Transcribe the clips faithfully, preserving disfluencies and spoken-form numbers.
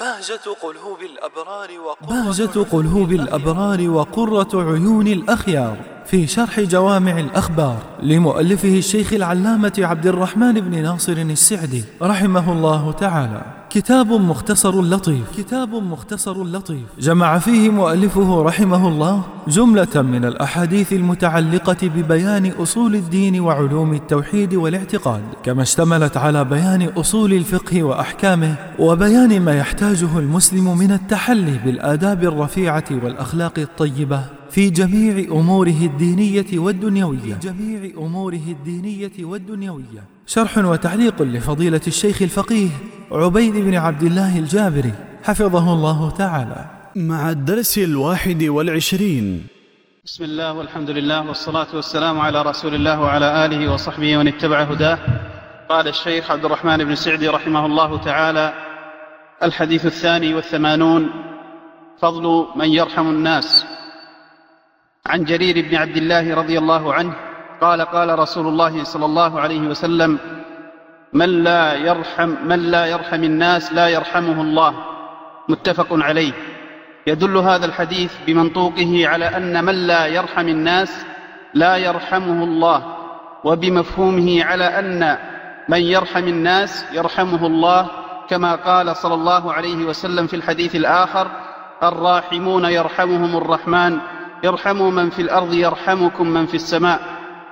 بهجة قلوب الأبرار بهجة قلوب الأبرار وقرة عيون الأخيار في شرح جوامع الأخبار لمؤلفه الشيخ العلامة عبد الرحمن بن ناصر السعدي رحمه الله تعالى. كتاب مختصر لطيف كتاب مختصر لطيف جمع فيه مؤلفه رحمه الله جملة من الأحاديث المتعلقة ببيان أصول الدين وعلوم التوحيد والاعتقاد، كما اشتملت على بيان أصول الفقه وأحكامه وبيان ما يحتاجه المسلم من التحلي بالآداب الرفيعة والأخلاق الطيبة في جميع أموره الدينية والدنيوية في جميع أموره الدينية والدنيوية. شرح وتعليق لفضيلة الشيخ الفقيه عبيد بن عبد الله الجابري حفظه الله تعالى، مع الدرس الواحد والعشرين. بسم الله والحمد لله والصلاة والسلام على رسول الله وعلى آله وصحبه ومن اتبع هداه. قال الشيخ عبد الرحمن بن سعدي رحمه الله تعالى: الحديث الثاني والثمانون: فضل من يرحم الناس. عن جرير بن عبد الله رضي الله عنه قال: قال رسول الله صلى الله عليه وسلم: من لا يرحم من لا يرحم الناس لا يرحمه الله. متفق عليه. يدل هذا الحديث بمنطوقه على أن من لا يرحم الناس لا يرحمه الله، وبمفهومه على أن من يرحم الناس يرحمه الله، كما قال صلى الله عليه وسلم في الحديث الآخر: الراحمون يرحمهم الرحمن يرحموا من في الأرض يرحمكم من في السماء.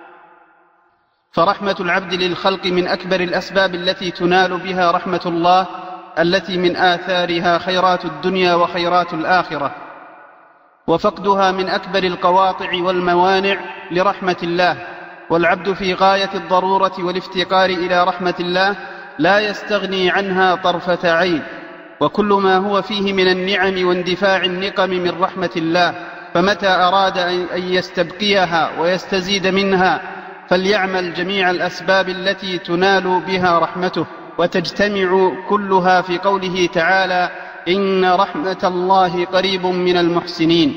فرحمة العبد للخلق من أكبر الأسباب التي تنال بها رحمة الله، التي من آثارها خيرات الدنيا وخيرات الآخرة، وفقدها من أكبر القواطع والموانع لرحمة الله. والعبد في غاية الضرورة والافتقار إلى رحمة الله لا يستغني عنها طرفة عين، وكل ما هو فيه من النعم واندفاع النقم من رحمة الله، فمتى أراد أن يستبقيها ويستزيد منها فليعمل جميع الأسباب التي تنال بها رحمته، وتجتمع كلها في قوله تعالى: إن رحمة الله قريب من المحسنين.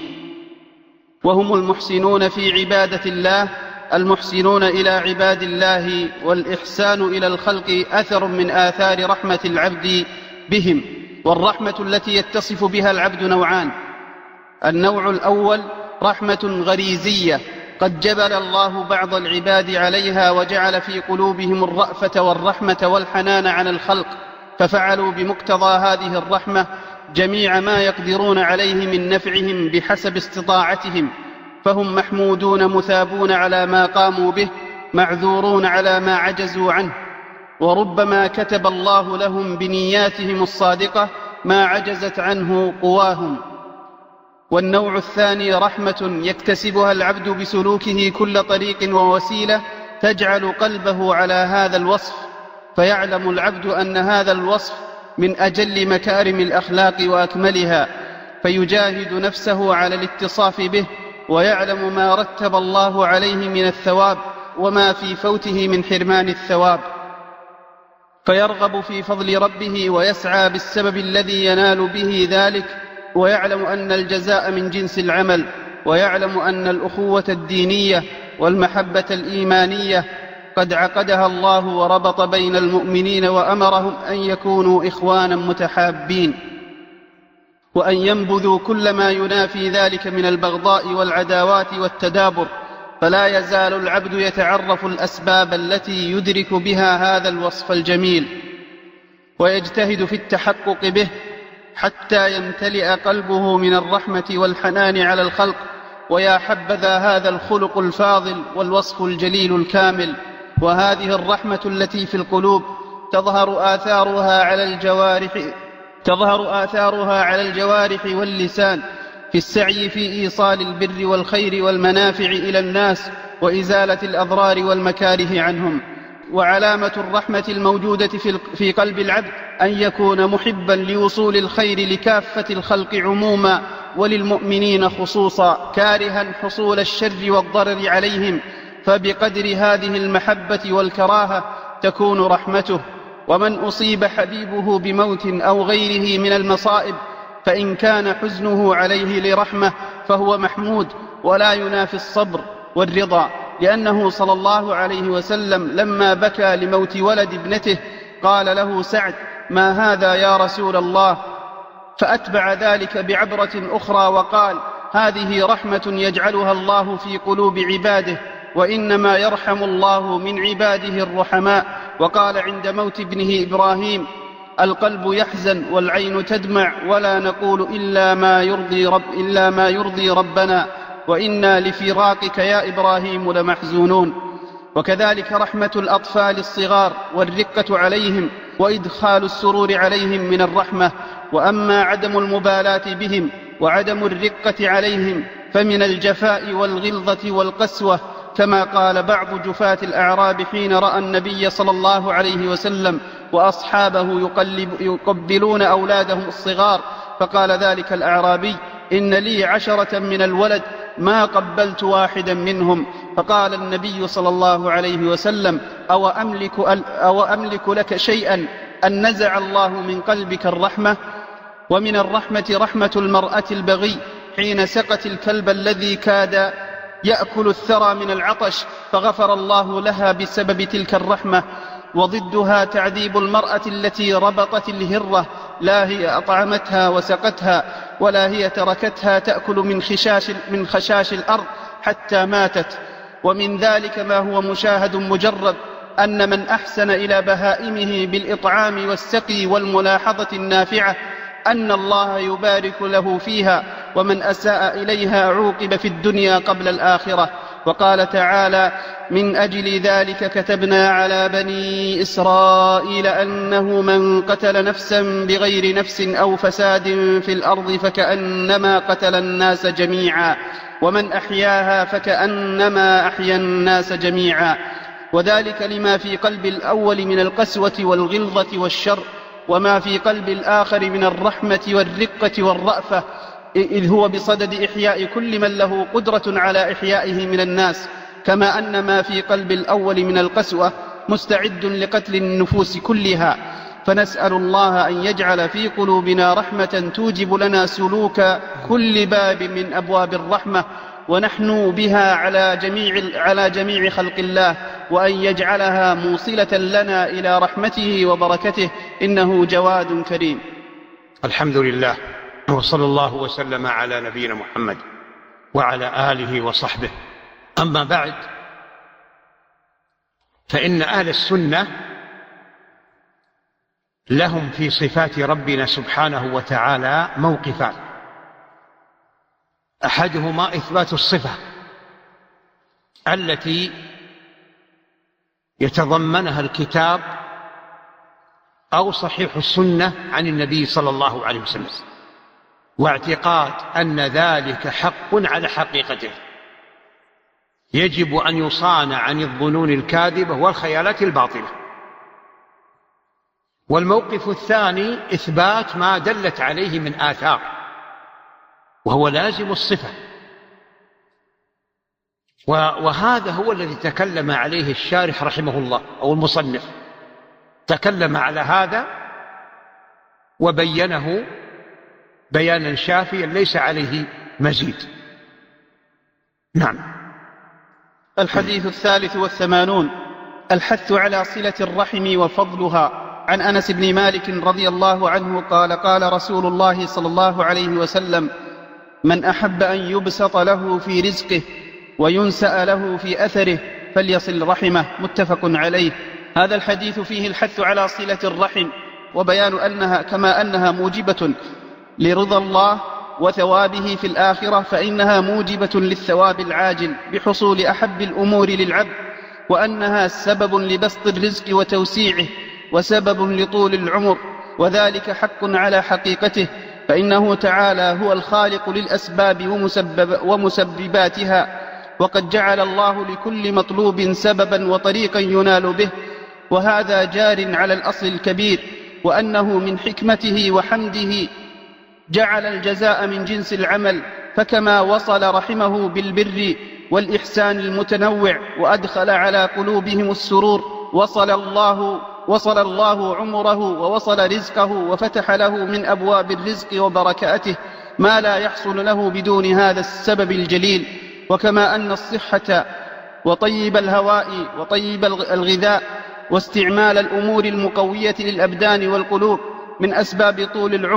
وهم المحسنون في عبادة الله، المحسنون إلى عباد الله، والإحسان إلى الخلق أثر من آثار رحمة العبد بهم. والرحمة التي يتصف بها العبد نوعان: النوع الأول رحمة غريزية قد جبل الله بعض العباد عليها وجعل في قلوبهم الرأفة والرحمة والحنان على الخلق، ففعلوا بمقتضى هذه الرحمة جميع ما يقدرون عليه من نفعهم بحسب استطاعتهم، فهم محمودون مثابون على ما قاموا به، معذورون على ما عجزوا عنه، وربما كتب الله لهم بنياتهم الصادقة ما عجزت عنه قواهم. والنوع الثاني رحمة يكتسبها العبد بسلوكه كل طريق ووسيلة تجعل قلبه على هذا الوصف، فيعلم العبد أن هذا الوصف من أجل مكارم الأخلاق وأكملها، فيجاهد نفسه على الاتصاف به، ويعلم ما رتب الله عليه من الثواب وما في فوته من حرمان الثواب، فيرغب في فضل ربه ويسعى بالسبب الذي ينال به ذلك، ويعلم أن الجزاء من جنس العمل، ويعلم أن الأخوة الدينية والمحبة الإيمانية قد عقدها الله وربط بين المؤمنين، وأمرهم أن يكونوا إخوانا متحابين، وأن ينبذوا كل ما ينافي ذلك من البغضاء والعداوات والتدابر. فلا يزال العبد يتعرف الأسباب التي يدرك بها هذا الوصف الجميل، ويجتهد في التحقق به حتى يمتلئ قلبه من الرحمة والحنان على الخلق. ويا حبذا هذا الخلق الفاضل والوصف الجليل الكامل. وهذه الرحمة التي في القلوب تظهر آثارها على الجوارح تظهر آثارها على الجوارح واللسان في السعي في إيصال البر والخير والمنافع إلى الناس وإزالة الأضرار والمكاره عنهم. وعلامة الرحمة الموجودة في قلب العبد أن يكون محبا لوصول الخير لكافة الخلق عموما وللمؤمنين خصوصا، كارها حصول الشر والضرر عليهم، فبقدر هذه المحبة والكراهة تكون رحمته. ومن أصيب حبيبه بموت أو غيره من المصائب فإن كان حزنه عليه لرحمة فهو محمود، ولا ينافي الصبر والرضا، لأنه صلى الله عليه وسلم لما بكى لموت ولد ابنته قال له سعد: ما هذا يا رسول الله؟ فأتبع ذلك بعبرة أخرى وقال: هذه رحمة يجعلها الله في قلوب عباده، وإنما يرحم الله من عباده الرحماء. وقال عند موت ابنه إبراهيم: القلب يحزن والعين تدمع ولا نقول إلا ما يرضي, رب إلا ما يرضي ربنا، وإنا لفراقك يا إبراهيم لمحزونون. وكذلك رحمة الأطفال الصغار والرقة عليهم وإدخال السرور عليهم من الرحمة. وأما عدم المبالاة بهم وعدم الرقة عليهم فمن الجفاء والغلظة والقسوة، كما قال بعض جفاة الأعراب حين رأى النبي صلى الله عليه وسلم وأصحابه يقلب يقبلون أولادهم الصغار، فقال ذلك الأعرابي: إن لي عشرة من الولد ما قبلت واحدا منهم. فقال النبي صلى الله عليه وسلم: أو أملك, أو أملك لك شيئا أن نزع الله من قلبك الرحمة؟ ومن الرحمة رحمة المرأة البغي حين سقت الكلب الذي كاد يأكل الثرى من العطش، فغفر الله لها بسبب تلك الرحمة. وضدها تعذيب المرأة التي ربطت الهرة، لا هي أطعمتها وسقتها ولا هي تركتها تأكل من خشاش, من خشاش الأرض حتى ماتت. ومن ذلك ما هو مشاهد مجرد، أن من أحسن إلى بهائمه بالإطعام والسقي والملاحظة النافعة أن الله يبارك له فيها، ومن أساء إليها عوقب في الدنيا قبل الآخرة. وقال تعالى: من أجل ذلك كتبنا على بني إسرائيل أنه من قتل نفسا بغير نفس أو فساد في الأرض فكأنما قتل الناس جميعا، ومن أحياها فكأنما أحيا الناس جميعا. وذلك لما في قلب الأول من القسوة والغلظة والشر، وما في قلب الآخر من الرحمة والرقة والرأفة، إذ هو بصدد إحياء كل من له قدرة على إحيائه من الناس، كما أن ما في قلب الأول من القسوة مستعد لقتل النفوس كلها. فنسأل الله أن يجعل في قلوبنا رحمة توجب لنا سلوك كل باب من أبواب الرحمة، ونحن بها على جميع, على جميع خلق الله، وأن يجعلها موصلة لنا إلى رحمته وبركته، إنه جواد كريم. الحمد لله، وصلى الله وسلم على نبينا محمد وعلى آله وصحبه. أما بعد، فإن أهل السنة لهم في صفات ربنا سبحانه وتعالى موقفان: أحدهما إثبات الصفة التي يتضمنها الكتاب أو صحيح السنة عن النبي صلى الله عليه وسلم، واعتقاد أن ذلك حق على حقيقته، يجب أن يصان عن الظنون الكاذبة والخيالات الباطلة. والموقف الثاني إثبات ما دلت عليه من آثار، وهو لازم الصفة. وهذا هو الذي تكلم عليه الشارح رحمه الله أو المصنف، تكلم على هذا وبينه بيانا شافيا ليس عليه مزيد. نعم. الحديث الثالث والثمانون: الحث على صلة الرحم وفضلها. عن أنس بن مالك رضي الله عنه قال: قال رسول الله صلى الله عليه وسلم: من أحب أن يبسط له في رزقه وينسأ له في أثره فليصل رحمه. متفق عليه. هذا الحديث فيه الحث على صلة الرحم، وبيان أنها كما أنها موجبة لرضا الله وثوابه في الآخرة، فإنها موجبة للثواب العاجل بحصول أحب الأمور للعبد، وأنها سبب لبسط الرزق وتوسيعه، وسبب لطول العمر، وذلك حق على حقيقته، فإنه تعالى هو الخالق للأسباب ومسبب ومسبباتها، وقد جعل الله لكل مطلوب سببا وطريقا ينال به، وهذا جار على الأصل الكبير، وأنه من حكمته وحمده جعل الجزاء من جنس العمل، فكما وصل رحمه بالبر والإحسان المتنوع وأدخل على قلوبهم السرور، وصل الله وصل الله عمره ووصل رزقه، وفتح له من أبواب الرزق وبركاته ما لا يحصل له بدون هذا السبب الجليل. وكما أن الصحة وطيب الهواء وطيب الغذاء واستعمال الأمور المقوية للأبدان والقلوب من أسباب طول العمر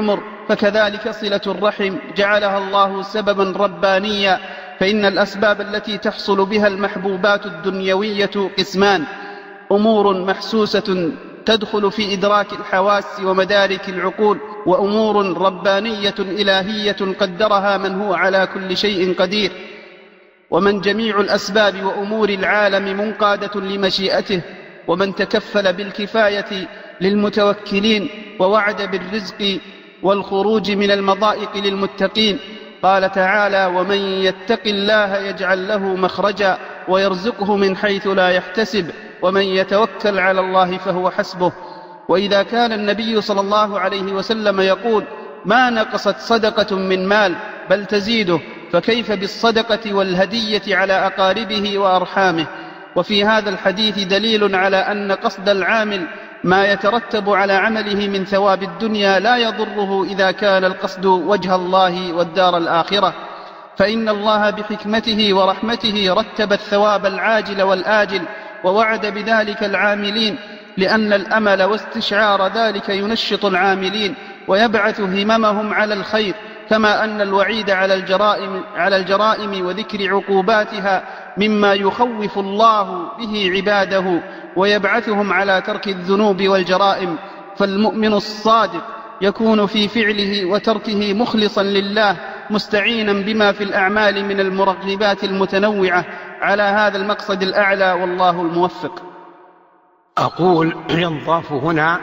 فكذلك صلة الرحم جعلها الله سببا ربانيا، فإن الأسباب التي تحصل بها المحبوبات الدنيوية قسمان: أمور محسوسة تدخل في إدراك الحواس ومدارك العقول، وأمور ربانية إلهية قدرها من هو على كل شيء قدير، ومن جميع الأسباب وأمور العالم منقادة لمشيئته، ومن تكفل بالكفاية للمتوكلين، ووعد بالرزق والخروج من المضائق للمتقين. قال تعالى: ومن يتق الله يجعل له مخرجا ويرزقه من حيث لا يحتسب ومن يتوكل على الله فهو حسبه. وإذا كان النبي صلى الله عليه وسلم يقول: ما نقصت صدقة من مال بل تزيده، فكيف بالصدقة والهدية على أقاربه وأرحامه؟ وفي هذا الحديث دليل على أن قصد العامل ما يترتب على عمله من ثواب الدنيا لا يضره إذا كان القصد وجه الله والدار الآخرة، فإن الله بحكمته ورحمته رتب الثواب العاجل والآجل، ووعد بذلك العاملين، لأن الأمل واستشعار ذلك ينشط العاملين ويبعث هممهم على الخير، كما أن الوعيد على الجرائم, على الجرائم وذكر عقوباتها مما يخوف الله به عباده ويبعثهم على ترك الذنوب والجرائم. فالمؤمن الصادق يكون في فعله وتركه مخلصا لله، مستعينا بما في الأعمال من المرغبات المتنوعة على هذا المقصد الأعلى، والله الموفق. أقول ينضاف هنا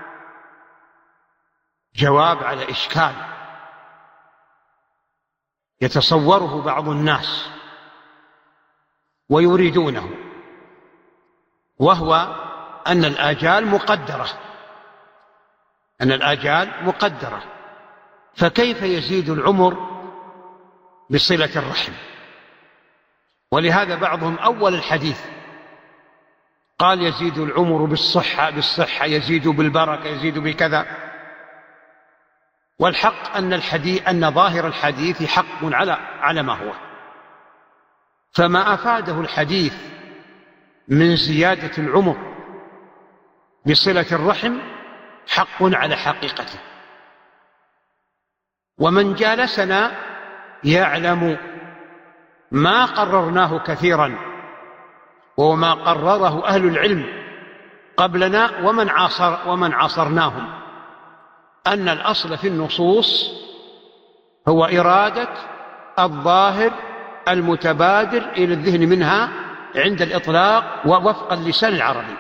جواب على إشكال يتصوره بعض الناس ويريدونه، وهو أن الآجال مقدرة أن الآجال مقدرة فكيف يزيد العمر بصلة الرحم؟ ولهذا بعضهم أول الحديث قال يزيد العمر بالصحة بالصحة يزيد بالبركة يزيد بكذا، والحق أن الحديث أن ظاهر الحديث حق على على ما هو، فما أفاده الحديث من زيادة العمر بصلة الرحم حق على حقيقته. ومن جالسنا يعلم ما قررناه كثيرا وما قرره أهل العلم قبلنا ومن عاصر ومن عاصرناهم، أن الأصل في النصوص هو إرادة الظاهر المتبادر إلى الذهن منها عند الإطلاق ووفق اللسان العربي.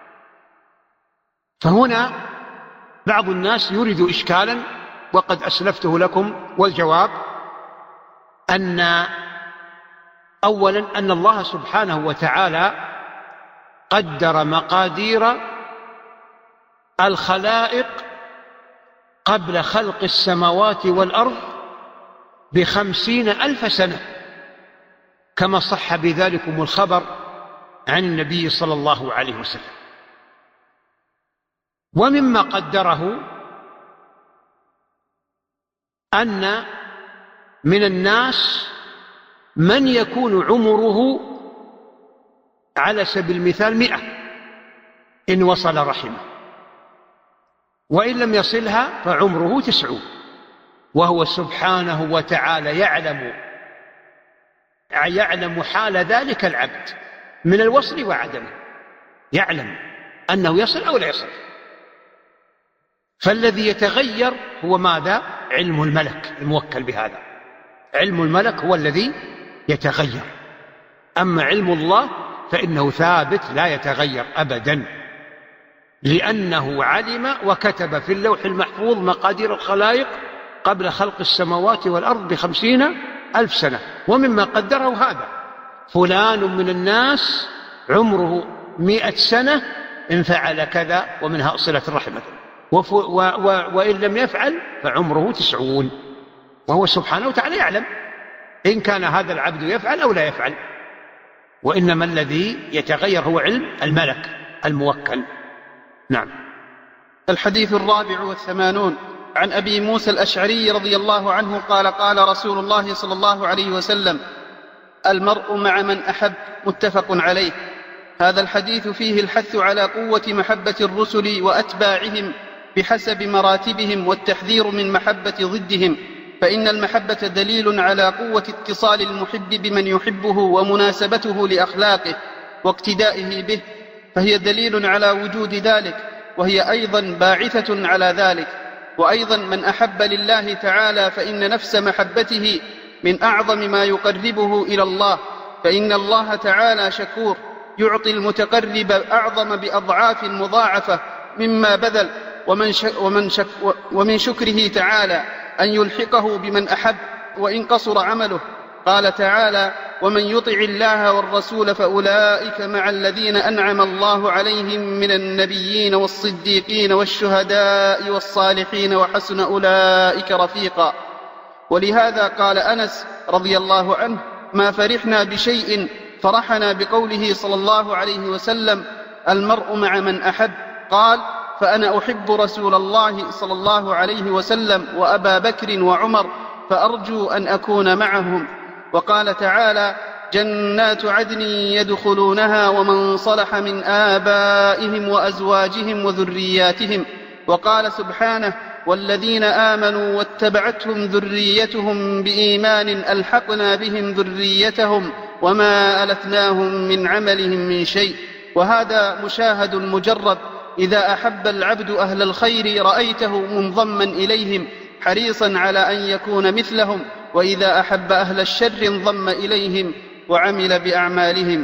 فهنا بعض الناس يريد إشكالا وقد أسلفته لكم، والجواب أن أولا أن الله سبحانه وتعالى قدر مقادير الخلائق قبل خلق السماوات والأرض بخمسين ألف سنة، كما صح بذلكم الخبر عن النبي صلى الله عليه وسلم. ومما قدره أن من الناس من يكون عمره على سبيل المثال مئة إن وصل رحمه، وإن لم يصلها فعمره تسعون، وهو سبحانه وتعالى يعلم يعلم حال ذلك العبد من الوصل وعدمه، يعلم أنه يصل أو لا يصل. فالذي يتغير هو ماذا؟ علم الملك الموكل بهذا، علم الملك هو الذي يتغير، أما علم الله فإنه ثابت لا يتغير أبدا، لأنه علم وكتب في اللوح المحفوظ مقادير الخلائق قبل خلق السماوات والأرض بخمسين ألف سنة. ومما قدره هذا فلان من الناس عمره مئة سنة إن فعل كذا ومنها صلة الرحم، وإن لم يفعل فعمره تسعون، وهو سبحانه وتعالى يعلم إن كان هذا العبد يفعل أو لا يفعل. وإنما الذي يتغير هو علم الملك الموكل. نعم. الحديث الرابع والثمانون عن أبي موسى الأشعري رضي الله عنه قال: قال رسول الله صلى الله عليه وسلم: المرء مع من أحب، متفق عليه. هذا الحديث فيه الحث على قوة محبة الرسل وأتباعهم بحسب مراتبهم والتحذير من محبة ضدهم، فإن المحبة دليل على قوة اتصال المحب بمن يحبه ومناسبته لأخلاقه واقتدائه به، فهي دليل على وجود ذلك، وهي أيضا باعثة على ذلك. وأيضا من أحب لله تعالى فإن نفس محبته من أعظم ما يقربه إلى الله، فإن الله تعالى شكور يعطي المتقرب أعظم بأضعاف مضاعفة مما بذل، ومن, شك ومن, شك ومن شكره تعالى أن يلحقه بمن أحب وإن قصر عمله. قال تعالى: ومن يطع الله والرسول فأولئك مع الذين أنعم الله عليهم من النبيين والصديقين والشهداء والصالحين وحسن أولئك رفيقا. ولهذا قال أنس رضي الله عنه: ما فرحنا بشيء فرحنا بقوله صلى الله عليه وسلم: المرء مع من أحب. قال: فأنا أحب رسول الله صلى الله عليه وسلم وأبا بكر وعمر، فأرجو أن أكون معهم. وقال تعالى: جنات عدن يدخلونها ومن صلح من آبائهم وأزواجهم وذرياتهم. وقال سبحانه: والذين آمنوا واتبعتهم ذريتهم بإيمان ألحقنا بهم ذريتهم وما ألتناهم من عملهم من شيء. وهذا مشاهد مجرد، إذا أحب العبد أهل الخير رأيته منضما إليهم حريصا على أن يكون مثلهم، وإذا أحب أهل الشر انضم إليهم وعمل بأعمالهم.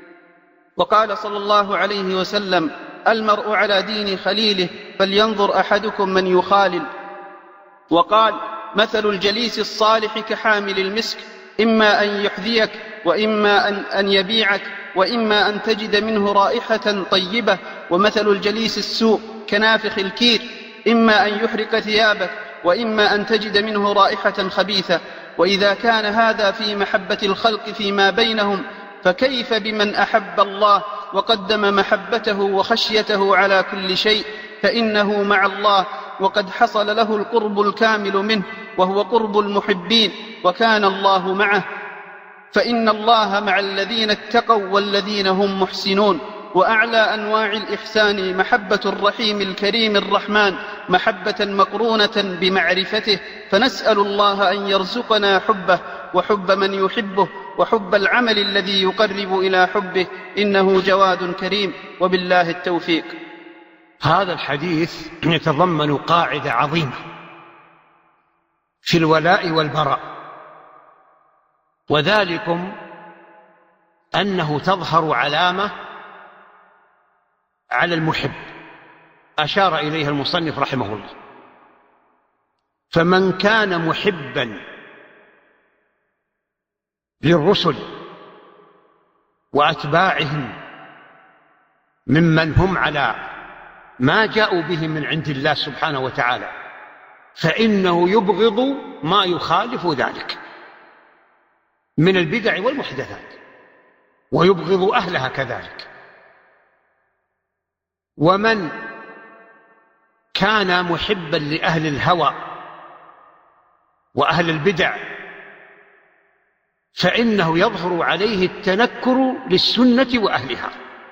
وقال صلى الله عليه وسلم: المرء على دين خليله فلينظر أحدكم من يخالل. وقال: مثل الجليس الصالح كحامل المسك، إما أن يحذيك وإما أن, أن يبيعك وإما أن تجد منه رائحة طيبة. ومثل الجليس السوء كنافخ الكير، إما أن يحرق ثيابك وإما أن تجد منه رائحة خبيثة. وإذا كان هذا في محبة الخلق فيما بينهم، فكيف بمن أحب الله وقدم محبته وخشيته على كل شيء، فإنه مع الله وقد حصل له القرب الكامل منه، وهو قرب المحبين، وكان الله معه. فإن الله مع الذين اتقوا والذين هم محسنون. وأعلى أنواع الإحسان محبة الرحيم الكريم الرحمن، محبة مقرونة بمعرفته، فنسأل الله أن يرزقنا حبه وحب من يحبه وحب العمل الذي يقرب إلى حبه، إنه جواد كريم، وبالله التوفيق. هذا الحديث يتضمن قاعدة عظيمة في الولاء والبراء، وذلكم أنه تظهر علامة على المحب أشار إليها المصنف رحمه الله. فمن كان محبا للرسل وأتباعهم ممن هم على ما جاءوا به من عند الله سبحانه وتعالى، فإنه يبغض ما يخالف ذلك من البدع والمحدثات، ويبغض أهلها كذلك. ومن كان محبا لأهل الهوى وأهل البدع، فإنه يظهر عليه التنكر للسنة وأهلها.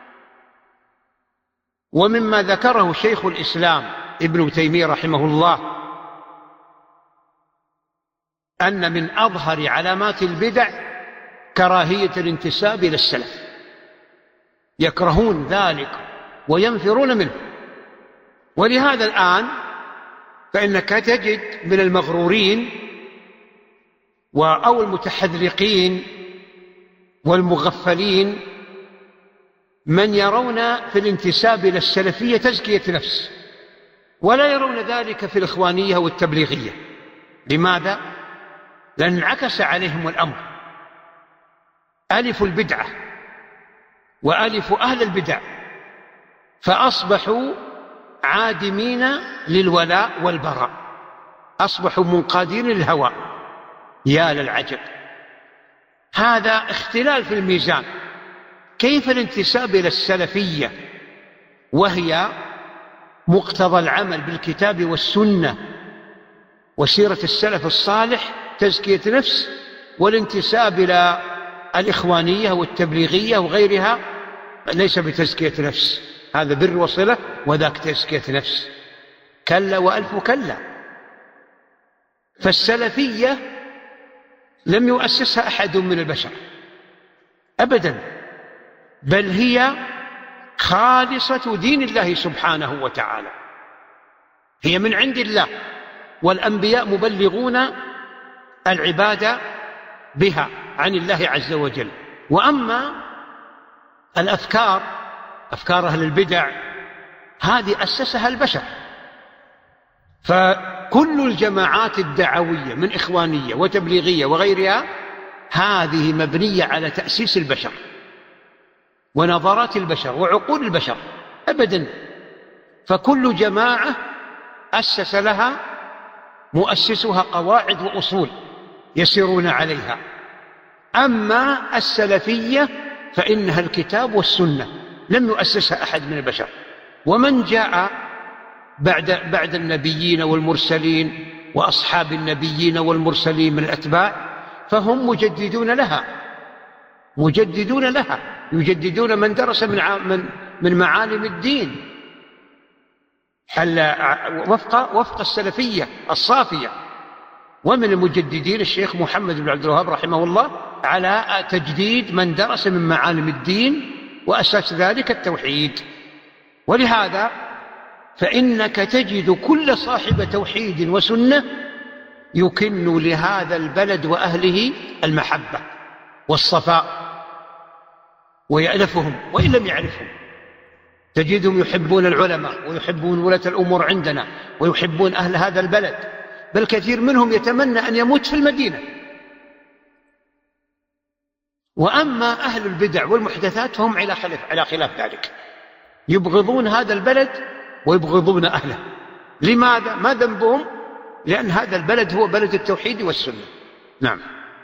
ومما ذكره شيخ الإسلام ابن تيمية رحمه الله أن من أظهر علامات البدع كراهية الانتساب إلى السلف، يكرهون ذلك وينفرون منه. ولهذا الآن فإنك تجد من المغرورين أو المتحذرقين والمغفلين من يرون في الانتساب إلى السلفية تزكية نفس، ولا يرون ذلك في الإخوانية والتبليغية. لماذا؟ لأن انعكس عليهم الأمر، ألف البدعة وألف أهل البدع، فأصبحوا عادمين للولاء والبراء، أصبحوا منقادين للهوى. يا للعجب، هذا اختلال في الميزان. كيف الانتساب إلى السلفية وهي مقتضى العمل بالكتاب والسنة وسيرة السلف الصالح تزكية نفس، والانتساب إلى الإخوانية والتبليغية وغيرها ليس بتزكية نفس، هذا بر وصلة وذاك تزكية نفس. كلا وألف كلا. فالسلفية لم يؤسسها أحد من البشر أبدا، بل هي خالصة دين الله سبحانه وتعالى، هي من عند الله، والأنبياء مبلغون العبادة بها عن الله عز وجل. وأما الأفكار، أفكار أهل البدع، هذه أسسها البشر. فكل الجماعات الدعوية من إخوانية وتبليغية وغيرها هذه مبنية على تأسيس البشر ونظرات البشر وعقول البشر أبدا. فكل جماعة أسس لها مؤسسها قواعد وأصول يسيرون عليها. أما السلفية فإنها الكتاب والسنة، لم يؤسسها أحد من البشر. ومن جاء بعد, بعد النبيين والمرسلين وأصحاب النبيين والمرسلين من الأتباع فهم مجددون لها، مجددون لها، يجددون من درس من, من, من معالم الدين وفق, وفق السلفية الصافية. ومن المجددين الشيخ محمد بن عبد الوهاب رحمه الله على تجديد من درس من معالم الدين وأساس ذلك التوحيد. ولهذا فإنك تجد كل صاحب توحيد وسنة يكن لهذا البلد وأهله المحبة والصفاء ويألفهم وإن لم يعرفهم. تجدهم يحبون العلماء ويحبون ولاة الأمور عندنا ويحبون أهل هذا البلد، بل كثير منهم يتمنى أن يموت في المدينة. وأما أهل البدع والمحدثات فهم على خلاف, على خلاف ذلك، يبغضون هذا البلد ويبغضون أهله. لماذا؟ ما ذنبهم؟ لأن هذا البلد هو بلد التوحيد والسنة. نعم.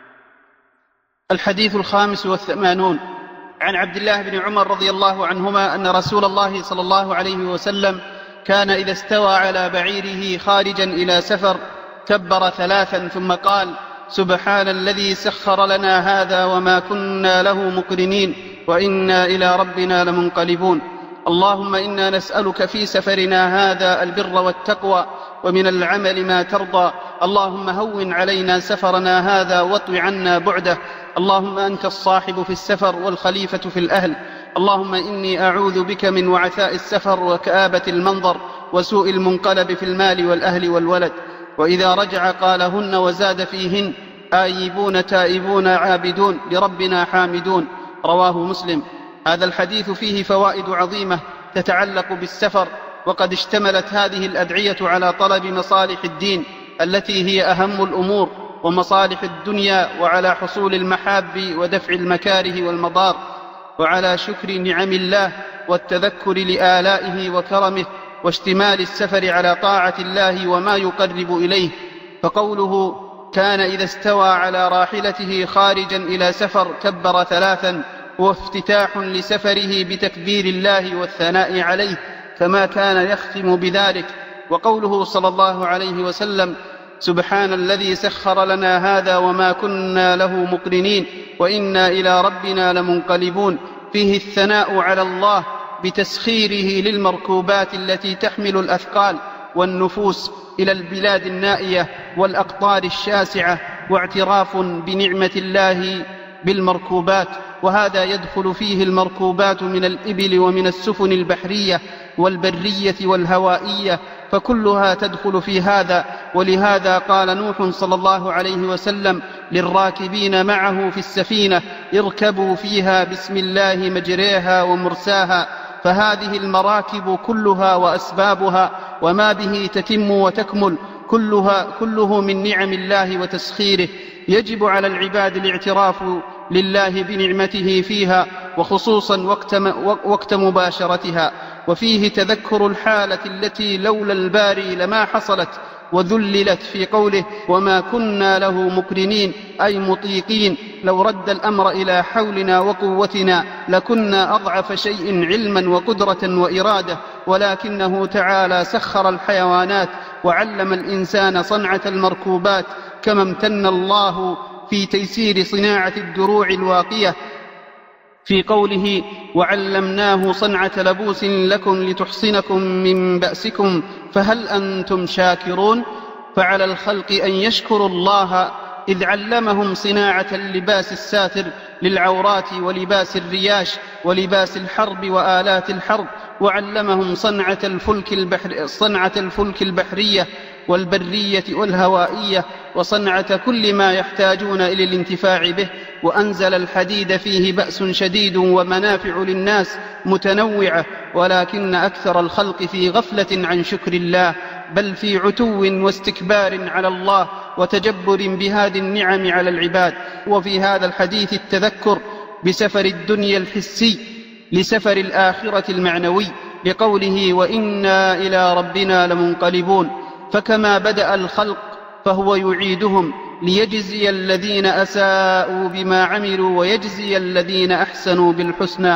الحديث الخامس والثمانون عن عبد الله بن عمر رضي الله عنهما أن رسول الله صلى الله عليه وسلم كان إذا استوى على بعيره خارجا إلى سفر كبر ثلاثا ثم قال: سبحان الذي سخر لنا هذا وما كنا له مقرنين وإنا إلى ربنا لمنقلبون. اللهم إنا نسألك في سفرنا هذا البر والتقوى ومن العمل ما ترضى. اللهم هون علينا سفرنا هذا واطو عنا بعده. اللهم أنت الصاحب في السفر والخليفة في الأهل. اللهم إني أعوذ بك من وعثاء السفر وكآبة المنظر وسوء المنقلب في المال والأهل والولد. وإذا رجع قالهن وزاد فيهن: آيبون تائبون عابدون لربنا حامدون. رواه مسلم. هذا الحديث فيه فوائد عظيمة تتعلق بالسفر، وقد اشتملت هذه الأدعية على طلب مصالح الدين التي هي أهم الأمور ومصالح الدنيا، وعلى حصول المحاب ودفع المكاره والمضار، وعلى شكر نعم الله والتذكر لآلائه وكرمه، واشتمال السفر على طاعة الله وما يقرب إليه. فقوله كان إذا استوى على راحلته خارجا إلى سفر كبر ثلاثا هو افتتاح لسفره بتكبير الله والثناء عليه كما كان يختم بذلك. وقوله صلى الله عليه وسلم: سبحان الذي سخر لنا هذا وما كنا له مقرنين وإنا إلى ربنا لمنقلبون، فيه الثناء على الله بتسخيره للمركوبات التي تحمل الأثقال والنفوس إلى البلاد النائية والأقطار الشاسعة، واعتراف بنعمة الله بالمركوبات. وهذا يدخل فيه المركوبات من الإبل ومن السفن البحرية والبرية والهوائية، فكلها تدخل في هذا. ولهذا قال نوح صلى الله عليه وسلم للراكبين معه في السفينة: اركبوا فيها بسم الله مجريها ومرساها. فهذه المراكب كلها وأسبابها وما به تتم وتكمل كلها كله من نعم الله وتسخيره. يجب على العباد الاعتراف لله بنعمته فيها، وخصوصا وقت, وقت مباشرتها. وفيه تذكر الحالة التي لولا الباري لما حصلت وذللت في قوله: وما كنا له مقرنين، أي مطيقين. لو رد الأمر إلى حولنا وقوتنا لكنا أضعف شيء علما وقدرة وإرادة، ولكنه تعالى سخر الحيوانات وعلم الإنسان صنعة المركوبات، كما امتن الله في تيسير صناعة الدروع الواقية في قوله وعلمناه صنعة لبوس لكم لتحصنكم من بأسكم فهل أنتم شاكرون؟ فعلى الخلق أن يشكروا الله إذ علمهم صناعة اللباس الساتر للعورات ولباس الرياش ولباس الحرب وآلات الحرب، وعلمهم صنعة الفلك, البحر صنعة الفلك البحرية والبرية والهوائية وصنعة كل ما يحتاجون إلى الانتفاع به، وأنزل الحديد فيه بأس شديد ومنافع للناس متنوعة، ولكن أكثر الخلق في غفلة عن شكر الله، بل في عتو واستكبار على الله وتجبر بهذه النعم على العباد. وفي هذا الحديث التذكر بسفر الدنيا الحسي لسفر الآخرة المعنوي، لقوله وإنا إلى ربنا لمنقلبون، فكما بدأ الخلق فهو يعيدهم ليجزي الذين أساءوا بما عملوا ويجزي الذين أحسنوا بالحسنى.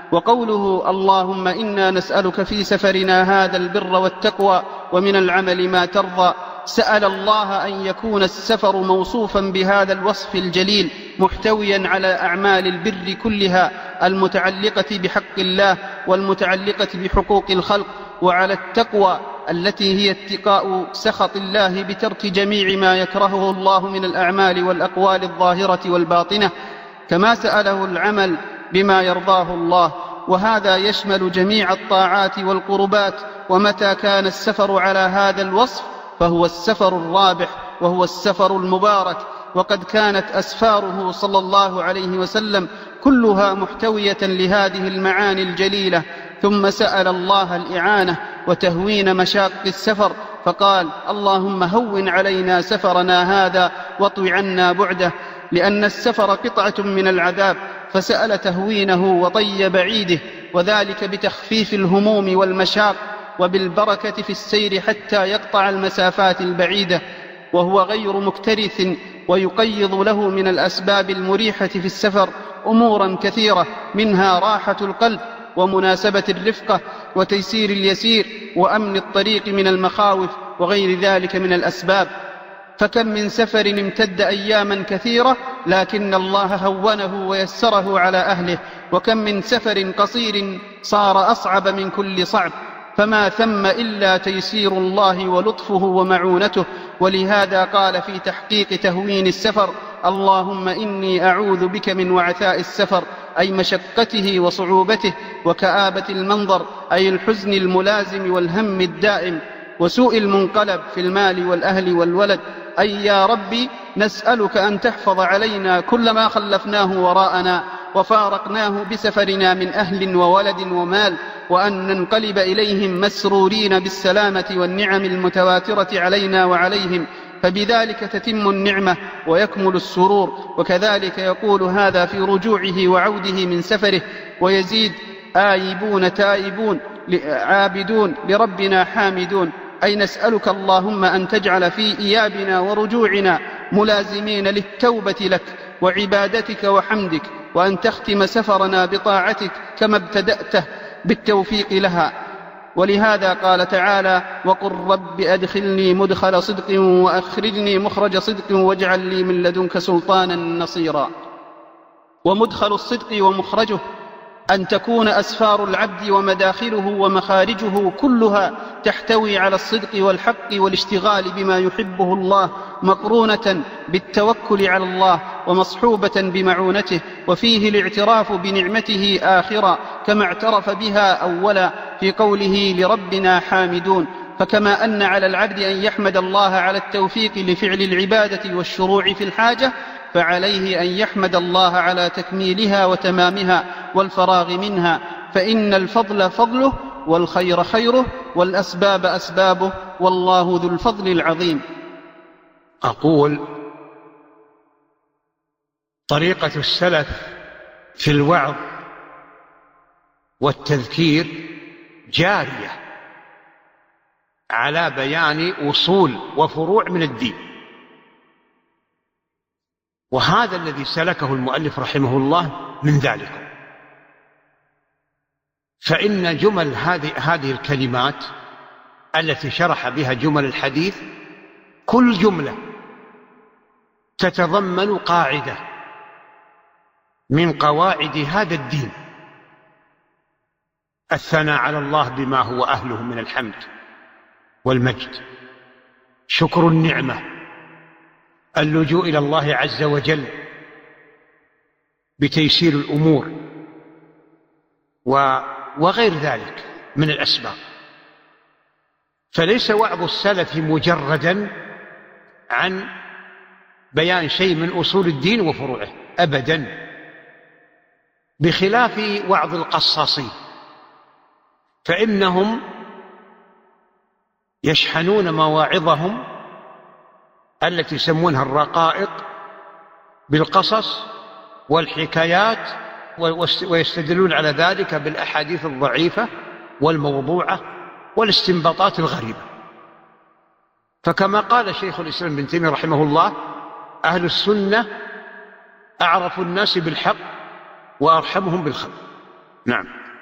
وقوله اللهم إنا نسألك في سفرنا هذا البر والتقوى ومن العمل ما ترضى، سأل الله أن يكون السفر موصوفا بهذا الوصف الجليل محتويا على أعمال البر كلها المتعلقة بحق الله والمتعلقة بحقوق الخلق، وعلى التقوى التي هي اتقاء سخط الله بترك جميع ما يكرهه الله من الأعمال والأقوال الظاهرة والباطنة، كما سأله العمل بما يرضاه الله، وهذا يشمل جميع الطاعات والقربات. ومتى كان السفر على هذا الوصف فهو السفر الرابح وهو السفر المبارك، وقد كانت أسفاره صلى الله عليه وسلم كلها محتوية لهذه المعاني الجليلة. ثم سأل الله الإعانة وتهوين مشاق السفر، فقال اللهم هون علينا سفرنا هذا واطو عنا بعده، لأن السفر قطعة من العذاب، فسأل تهوينه وطي بعيده، وذلك بتخفيف الهموم والمشاق وبالبركة في السير حتى يقطع المسافات البعيدة، وهو غير مكترث، ويقيض له من الأسباب المريحة في السفر أمورا كثيرة، منها راحة القلب ومناسبة الرفقة وتيسير اليسير وأمن الطريق من المخاوف وغير ذلك من الأسباب. فكم من سفر امتد أياما كثيرة لكن الله هونه ويسره على أهله، وكم من سفر قصير صار أصعب من كل صعب، فما ثم إلا تيسير الله ولطفه ومعونته. ولهذا قال في تحقيق تهوين السفر اللهم إني أعوذ بك من وعثاء السفر، أي مشقته وصعوبته، وكآبة المنظر، أي الحزن الملازم والهم الدائم، وسوء المنقلب في المال والأهل والولد. أي يا ربي نسألك أن تحفظ علينا كل ما خلفناه وراءنا وفارقناه بسفرنا من أهل وولد ومال، وأن ننقلب إليهم مسرورين بالسلامة والنعم المتواترة علينا وعليهم، فبذلك تتم النعمة ويكمل السرور. وكذلك يقول هذا في رجوعه وعوده من سفره، ويزيد آيبون تائبون عابدون لربنا حامدون، أي نسألك اللهم أن تجعل في إيابنا ورجوعنا ملازمين للتوبة لك وعبادتك وحمدك، وأن تختم سفرنا بطاعتك كما ابتدأته بالتوفيق لها. ولهذا قال تعالى وقل رب أدخلني مدخل صدق وأخرجني مخرج صدق واجعل لي من لدنك سلطانا نصيرا. ومدخل الصدق ومخرجه أن تكون أسفار العبد ومداخله ومخارجه كلها تحتوي على الصدق والحق والاشتغال بما يحبه الله، مقرونة بالتوكل على الله ومصحوبة بمعونته، وفيه الاعتراف بنعمته آخرا كما اعترف بها أولا في قوله لربنا حامدون. فكما أن على العبد أن يحمد الله على التوفيق لفعل العبادة والشروع في الحاجة، فعليه أن يحمد الله على تكميلها وتمامها والفراغ منها، فإن الفضل فضله والخير خيره والأسباب أسبابه، والله ذو الفضل العظيم. أقول طريقة السلف في الوعظ والتذكير جارية على بيان أصول وفروع من الدين، وهذا الذي سلكه المؤلف رحمه الله من ذلك. فإن جمل هذه هذه الكلمات التي شرح بها جمل الحديث كل جملة تتضمن قاعدة من قواعد هذا الدين الثناء على الله بما هو أهله من الحمد والمجد، شكر النعمة، اللجوء إلى الله عز وجل بتيسير الأمور وغير ذلك من الأسباب. فليس وعظ السلف مجردا عن بيان شيء من أصول الدين وفروعه أبدا، بخلاف وعظ القصاصين، فإنهم يشحنون مواعظهم التي يسمونها الرقائق بالقصص والحكايات، ويستدلون على ذلك بالأحاديث الضعيفة والموضوعة والاستنباطات الغريبة. فكما قال شيخ الإسلام ابن تيمية رحمه الله: أهل السنة أعرف الناس بالحق وأرحمهم بالخلق. نعم.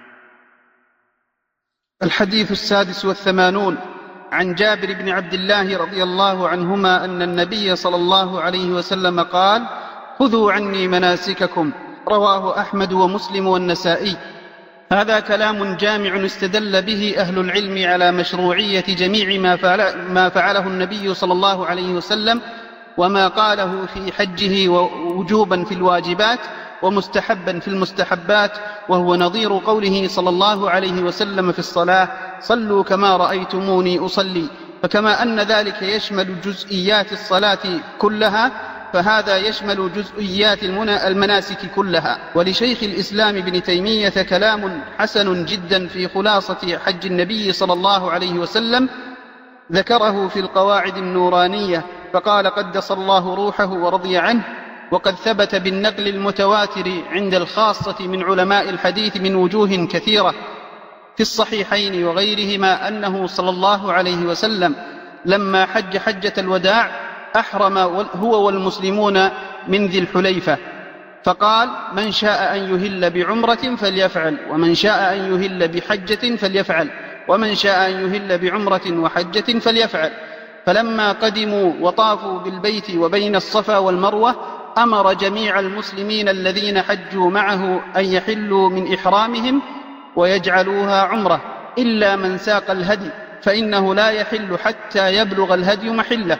الحديث السادس والثمانون عن جابر بن عبد الله رضي الله عنهما أن النبي صلى الله عليه وسلم قال: خذوا عني مناسككم. رواه أحمد ومسلم والنسائي. هذا كلام جامع استدل به أهل العلم على مشروعية جميع ما, فعل ما فعله النبي صلى الله عليه وسلم، وما قاله في حجه ووجوبا في الواجبات ومستحبا في المستحبات، وهو نظير قوله صلى الله عليه وسلم في الصلاة: صلوا كما رأيتموني أصلي. فكما أن ذلك يشمل جزئيات الصلاة كلها، فهذا يشمل جزئيات المناسك كلها. ولشيخ الإسلام ابن تيمية كلام حسن جدا في خلاصة حج النبي صلى الله عليه وسلم، ذكره في القواعد النورانية، فقال: قدس الله روحه ورضي عنه. وقد ثبت بالنقل المتواتر عند الخاصة من علماء الحديث من وجوه كثيرة في الصحيحين وغيرهما أنه صلى الله عليه وسلم لما حج حجة الوداع أحرم هو والمسلمون من ذي الحليفة، فقال: من شاء أن يهل بعمرة فليفعل، ومن شاء أن يهل بحجة فليفعل، ومن شاء أن يهل بعمرة وحجة فليفعل. فلما قدموا وطافوا بالبيت وبين الصفا والمروة، أمر جميع المسلمين الذين حجوا معه أن يحلوا من إحرامهم ويجعلوها عمرة، إلا من ساق الهدي، فإنه لا يحل حتى يبلغ الهدي محله.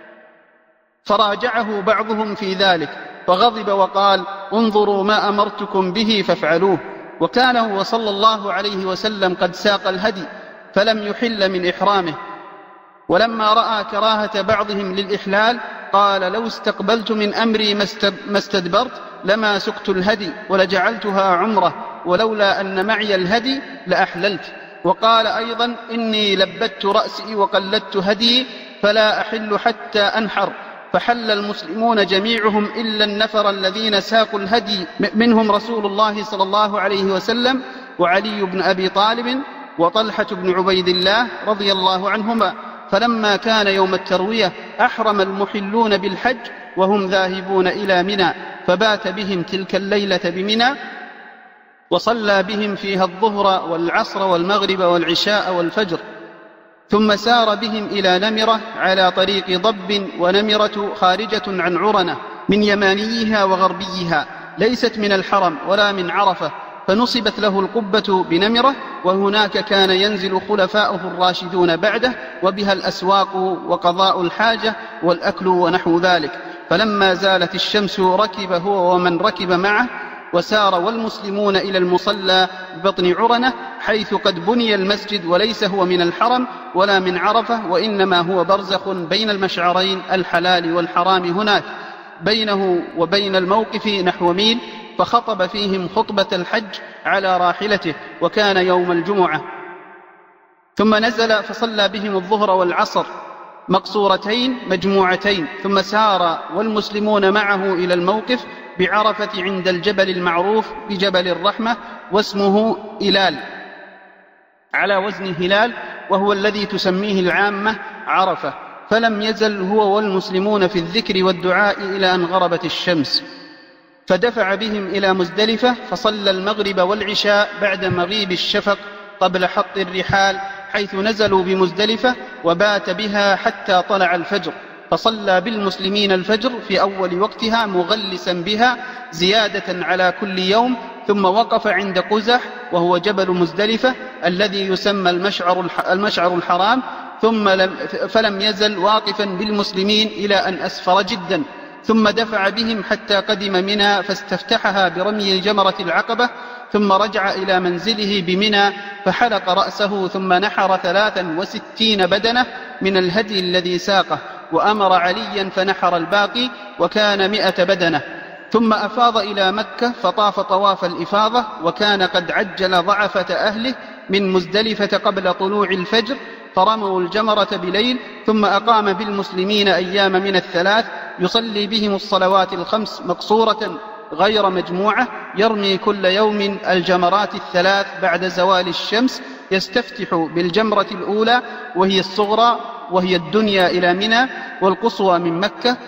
فراجعه بعضهم في ذلك، فغضب وقال: انظروا ما أمرتكم به فافعلوه. وكان هو صلى الله عليه وسلم قد ساق الهدي فلم يحل من إحرامه. ولما رأى كراهة بعضهم للإحلال قال: لو استقبلت من أمري ما استدبرت لما سقت الهدي ولجعلتها عمرة، ولولا أن معي الهدي لأحللت. وقال أيضا: إني لبت رأسي وقلدت هدي فلا أحل حتى أنحر. فحل المسلمون جميعهم إلا النفر الذين ساقوا الهدي، منهم رسول الله صلى الله عليه وسلم وعلي بن أبي طالب وطلحة بن عبيد الله رضي الله عنهما. فلما كان يوم التروية أحرم المحلون بالحج وهم ذاهبون إلى منى، فبات بهم تلك الليلة بمنى، وصلى بهم فيها الظهر والعصر والمغرب والعشاء والفجر، ثم سار بهم إلى نمرة على طريق ضب، ونمرة خارجة عن عرنة من يمانيها وغربيها، ليست من الحرم ولا من عرفة، فنصبت له القبة بنمرة، وهناك كان ينزل خلفاؤه الراشدون بعده، وبها الأسواق وقضاء الحاجة والأكل ونحو ذلك. فلما زالت الشمس ركب هو ومن ركب معه، وسار والمسلمون إلى المصلى ببطن عرنة، حيث قد بني المسجد، وليس هو من الحرم ولا من عرفة، وإنما هو برزخ بين المشعرين الحلال والحرام هناك، بينه وبين الموقف نحو ميل. فخطب فيهم خطبة الحج على راحلته، وكان يوم الجمعة. ثم نزل فصلى بهم الظهر والعصر مقصورتين مجموعتين، ثم سار والمسلمون معه إلى الموقف بعرفة عند الجبل المعروف بجبل الرحمة، واسمه إلال على وزن هلال، وهو الذي تسميه العامة عرفة. فلم يزل هو والمسلمون في الذكر والدعاء إلى أن غربت الشمس، فدفع بهم إلى مزدلفة، فصلى المغرب والعشاء بعد مغيب الشفق قبل حط الرحال، حيث نزلوا بمزدلفة، وبات بها حتى طلع الفجر، فصلى بالمسلمين الفجر في أول وقتها مغلسا بها، زيادة على كل يوم، ثم وقف عند قزح وهو جبل مزدلفة الذي يسمى المشعر المشعر الحرام، ثم لم فلم يزل واقفا بالمسلمين إلى أن أسفر جدا، ثم دفع بهم حتى قدم منى فاستفتحها برمي جمرة العقبة، ثم رجع إلى منزله بمنى فحلق رأسه، ثم نحر ثلاثا وستين بدنة من الهدي الذي ساقه، وأمر عليا فنحر الباقي وكان مئة بدنة، ثم أفاض إلى مكة فطاف طواف الإفاضة، وكان قد عجل ضعفة أهله من مزدلفة قبل طلوع الفجر فرموا الجمرة بليل، ثم أقام بالمسلمين أيام من الثلاث يصلي بهم الصلوات الخمس مقصورة غير مجموعة، يرمي كل يوم الجمرات الثلاث بعد زوال الشمس، يستفتح بالجمرة الأولى وهي الصغرى وهي الدنيا إلى منى والقصوى من مكة،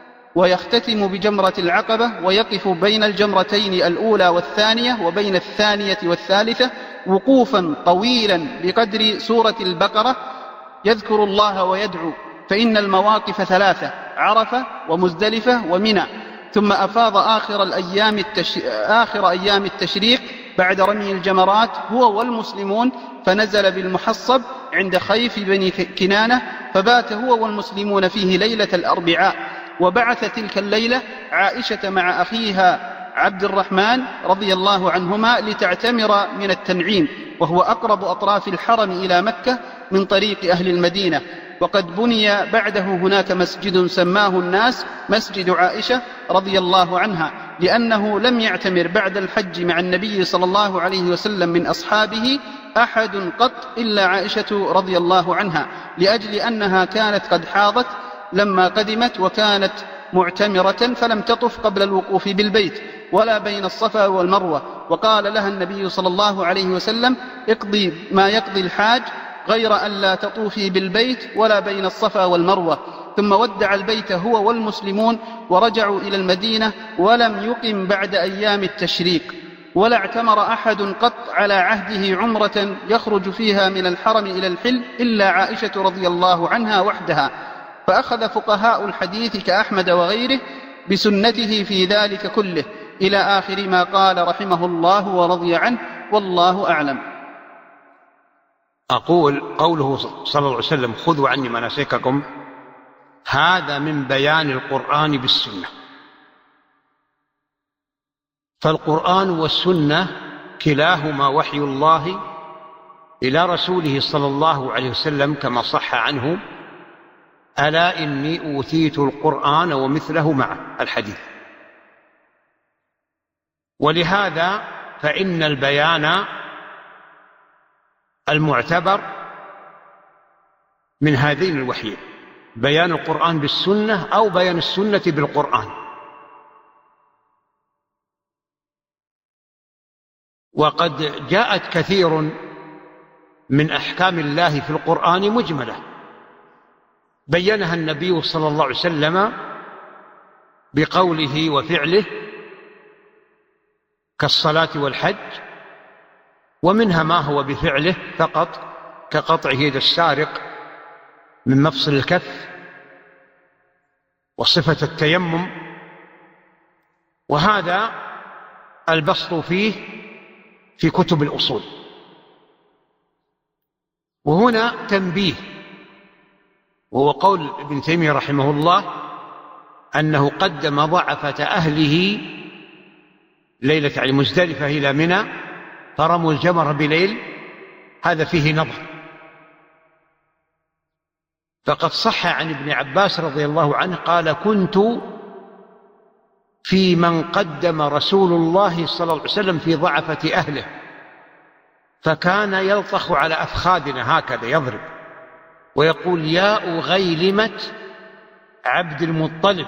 ويختتم بجمرة العقبة، ويقف بين الجمرتين الأولى والثانية وبين الثانية والثالثة وقوفا طويلا بقدر سورة البقرة يذكر الله ويدعو، فإن المواقف ثلاثة: عرفة ومزدلفة ومنى. ثم أفاض آخر, الأيام التش... آخر أيام التشريق بعد رمي الجمرات هو والمسلمون، فنزل بالمحصب عند خيف بني كنانة، فبات هو والمسلمون فيه ليلة الأربعاء، وبعث تلك الليلة عائشة مع أخيها عبد الرحمن رضي الله عنهما لتعتمر من التنعيم، وهو أقرب أطراف الحرم إلى مكة من طريق أهل المدينة، وقد بني بعده هناك مسجد سماه الناس مسجد عائشة رضي الله عنها، لأنه لم يعتمر بعد الحج مع النبي صلى الله عليه وسلم من أصحابه أحد قط إلا عائشة رضي الله عنها، لأجل أنها كانت قد حاضت لما قدمت، وكانت معتمرة فلم تطف قبل الوقوف بالبيت ولا بين الصفا والمروة، وقال لها النبي صلى الله عليه وسلم: اقضي ما يقضي الحاج غير أن لا تطوفي بالبيت ولا بين الصفا والمروة. ثم ودع البيت هو والمسلمون ورجعوا إلى المدينة، ولم يقم بعد أيام التشريق، ولا اعتمر أحد قط على عهده عمرة يخرج فيها من الحرم إلى الحل إلا عائشة رضي الله عنها وحدها، فأخذ فقهاء الحديث كأحمد وغيره بسنته في ذلك كله، إلى آخر ما قال رحمه الله ورضي عنه، والله أعلم. أقول قوله صلى الله عليه وسلم: خذوا عني مناسككم، هذا من بيان القرآن بالسنة، فالقرآن والسنة كلاهما وحي الله إلى رسوله صلى الله عليه وسلم، كما صح عنه: ألا إني أوتيت القرآن ومثله معه، الحديث. ولهذا فإن البيان المعتبر من هذين الوحيين: بيان القرآن بالسنة أو بيان السنة بالقرآن. وقد جاءت كثير من أحكام الله في القرآن مجملة بينها النبي صلى الله عليه وسلم بقوله وفعله، كالصلاة والحج، ومنها ما هو بفعله فقط، كقطع يد السارق من مفصل الكف، وصفة التيمم، وهذا البسط فيه في كتب الأصول. وهنا تنبيه، وهو قول ابن تيمية رحمه الله أنه قدم ضعفة أهله ليلة يعني مزدلفة إلى منى فرموا الجمر بليل، هذا فيه نظر. فقد صح عن ابن عباس رضي الله عنه قال: كنت في من قدم رسول الله صلى الله عليه وسلم في ضعفة أهله، فكان يلطخ على أفخاذنا هكذا يضرب ويقول: يا أغيلمة عبد المطلب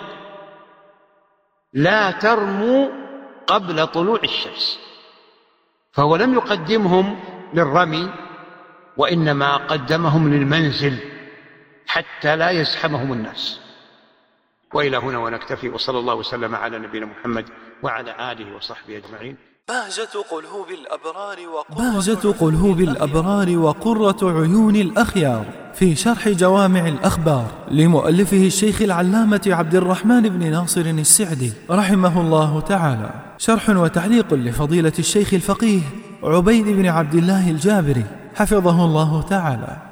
لا ترموا قبل طلوع الشمس. فهو لم يقدمهم للرمي، وإنما قدمهم للمنزل حتى لا يزحمهم الناس. وإلى هنا ونكتفي، وصلى الله وسلم على نبينا محمد وعلى آله وصحبه أجمعين. بهجة قلوب الأبرار بهجة قلوب الأبرار وقرة عيون الأخيار في شرح جوامع الأخبار لمؤلفه الشيخ العلامة عبد الرحمن بن ناصر السعدي رحمه الله تعالى، شرح وتعليق لفضيلة الشيخ الفقيه عبيد بن عبد الله الجابري حفظه الله تعالى.